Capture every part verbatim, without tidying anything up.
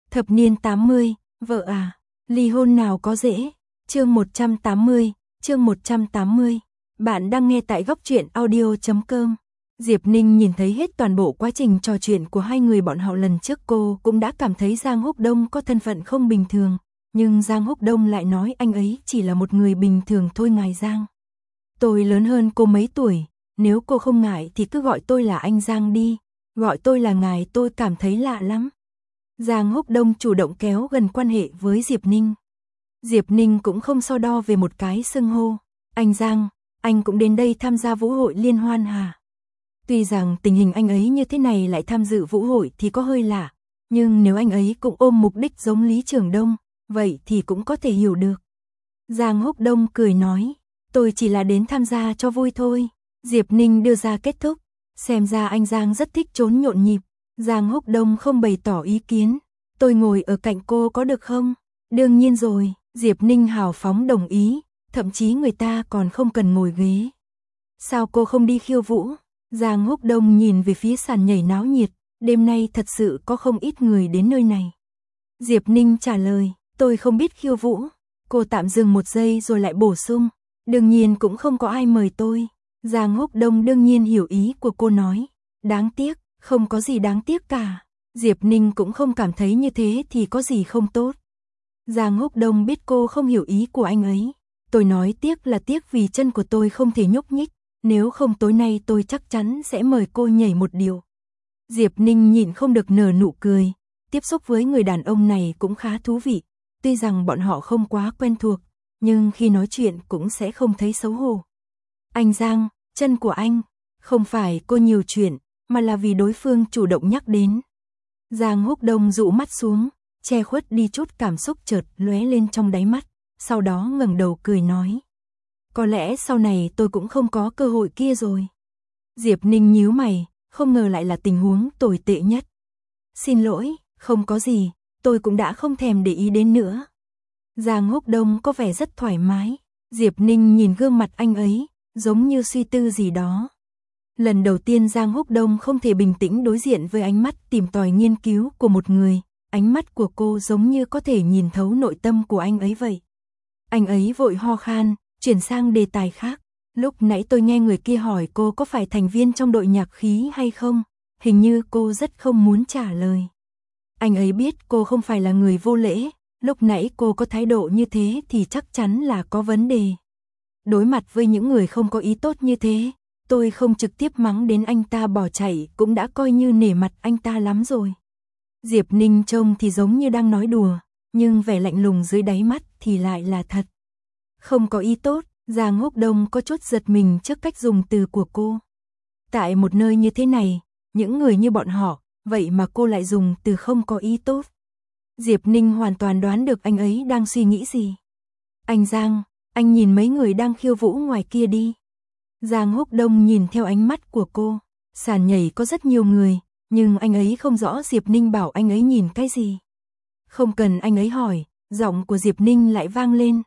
Thập niên tám mươi, vợ à, ly hôn nào có dễ. Chương một trăm tám mươi, chương một trăm tám mươi. Bạn đang nghe tại góc truyện audio chấm com. Diệp Ninh nhìn thấy hết toàn bộ quá trình trò chuyện của hai người bọn họ lần trước, cô cũng đã cảm thấy Giang Húc Đông có thân phận không bình thường, nhưng Giang Húc Đông lại nói anh ấy chỉ là một người bình thường thôi ngài Giang. Tôi lớn hơn cô mấy tuổi, nếu cô không ngại thì cứ gọi tôi là anh Giang đi, gọi tôi là ngài tôi cảm thấy lạ lắm. Giang Húc Đông chủ động kéo gần quan hệ với Diệp Ninh. Diệp Ninh cũng không so đo về một cái xưng hô. Anh Giang, anh cũng đến đây tham gia vũ hội liên hoan hả? Tuy rằng tình hình anh ấy như thế này lại tham dự vũ hội thì có hơi lạ, nhưng nếu anh ấy cũng ôm mục đích giống Lý Trường Đông, vậy thì cũng có thể hiểu được. Giang Húc Đông cười nói, tôi chỉ là đến tham gia cho vui thôi. Diệp Ninh đưa ra kết thúc, xem ra anh Giang rất thích trốn nhộn nhịp. Giang Húc Đông không bày tỏ ý kiến, tôi ngồi ở cạnh cô có được không? Đương nhiên rồi, Diệp Ninh hào phóng đồng ý, thậm chí người ta còn không cần ngồi ghế. Sao cô không đi khiêu vũ? Giang Húc Đông nhìn về phía sàn nhảy náo nhiệt, đêm nay thật sự có không ít người đến nơi này. Diệp Ninh trả lời, tôi không biết khiêu vũ. Cô tạm dừng một giây rồi lại bổ sung, đương nhiên cũng không có ai mời tôi. Giang Húc Đông đương nhiên hiểu ý của cô nói, đáng tiếc, không có gì đáng tiếc cả. Diệp Ninh cũng không cảm thấy như thế thì có gì không tốt. Giang Húc Đông biết cô không hiểu ý của anh ấy. Tôi nói tiếc là tiếc vì chân của tôi không thể nhúc nhích, nếu không tối nay tôi chắc chắn sẽ mời cô nhảy một điệu. Diệp Ninh nhịn không được nở nụ cười, tiếp xúc với người đàn ông này cũng khá thú vị, tuy rằng bọn họ không quá quen thuộc, nhưng khi nói chuyện cũng sẽ không thấy xấu hổ. Anh Giang, chân của anh, không phải cô nhiều chuyện, mà là vì đối phương chủ động nhắc đến. Giang Húc Đông dụ mắt xuống, che khuất đi chút cảm xúc chợt lóe lên trong đáy mắt, sau đó ngẩng đầu cười nói, có lẽ sau này tôi cũng không có cơ hội kia rồi. Diệp Ninh nhíu mày, không ngờ lại là tình huống tồi tệ nhất. Xin lỗi, không có gì, tôi cũng đã không thèm để ý đến nữa. Giang Húc Đông có vẻ rất thoải mái. Diệp Ninh nhìn gương mặt anh ấy, giống như suy tư gì đó. Lần đầu tiên Giang Húc Đông không thể bình tĩnh đối diện với ánh mắt tìm tòi nghiên cứu của một người, ánh mắt của cô giống như có thể nhìn thấu nội tâm của anh ấy vậy. Anh ấy vội ho khan, chuyển sang đề tài khác. Lúc nãy tôi nghe người kia hỏi cô có phải thành viên trong đội nhạc khí hay không, hình như cô rất không muốn trả lời. Anh ấy biết cô không phải là người vô lễ, lúc nãy cô có thái độ như thế thì chắc chắn là có vấn đề. Đối mặt với những người không có ý tốt như thế, tôi không trực tiếp mắng đến anh ta bỏ chạy cũng đã coi như nể mặt anh ta lắm rồi. Diệp Ninh trông thì giống như đang nói đùa, nhưng vẻ lạnh lùng dưới đáy mắt thì lại là thật. Không có ý tốt, Giang Húc Đông có chút giật mình trước cách dùng từ của cô. Tại một nơi như thế này, những người như bọn họ, vậy mà cô lại dùng từ không có ý tốt. Diệp Ninh hoàn toàn đoán được anh ấy đang suy nghĩ gì. Anh Giang, anh nhìn mấy người đang khiêu vũ ngoài kia đi. Giang Húc Đông nhìn theo ánh mắt của cô, sàn nhảy có rất nhiều người, nhưng anh ấy không rõ Diệp Ninh bảo anh ấy nhìn cái gì. Không cần anh ấy hỏi, giọng của Diệp Ninh lại vang lên.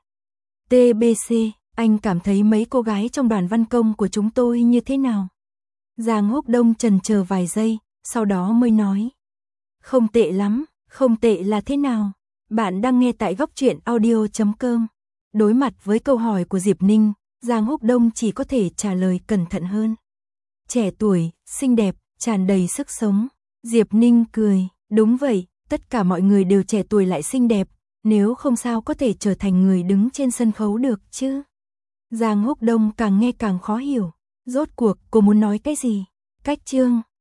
tê bê xê, anh cảm thấy mấy cô gái trong đoàn văn công của chúng tôi như thế nào? Giang Húc Đông chần chờ vài giây, sau đó mới nói. Không tệ lắm, không tệ là thế nào? Bạn đang nghe tại góc truyện audio chấm com. Đối mặt với câu hỏi của Diệp Ninh, Giang Húc Đông chỉ có thể trả lời cẩn thận hơn. Trẻ tuổi, xinh đẹp, tràn đầy sức sống. Diệp Ninh cười, đúng vậy, tất cả mọi người đều trẻ tuổi lại xinh đẹp, nếu không sao có thể trở thành người đứng trên sân khấu được chứ. Giang Húc Đông càng nghe càng khó hiểu, rốt cuộc cô muốn nói cái gì? Cách chương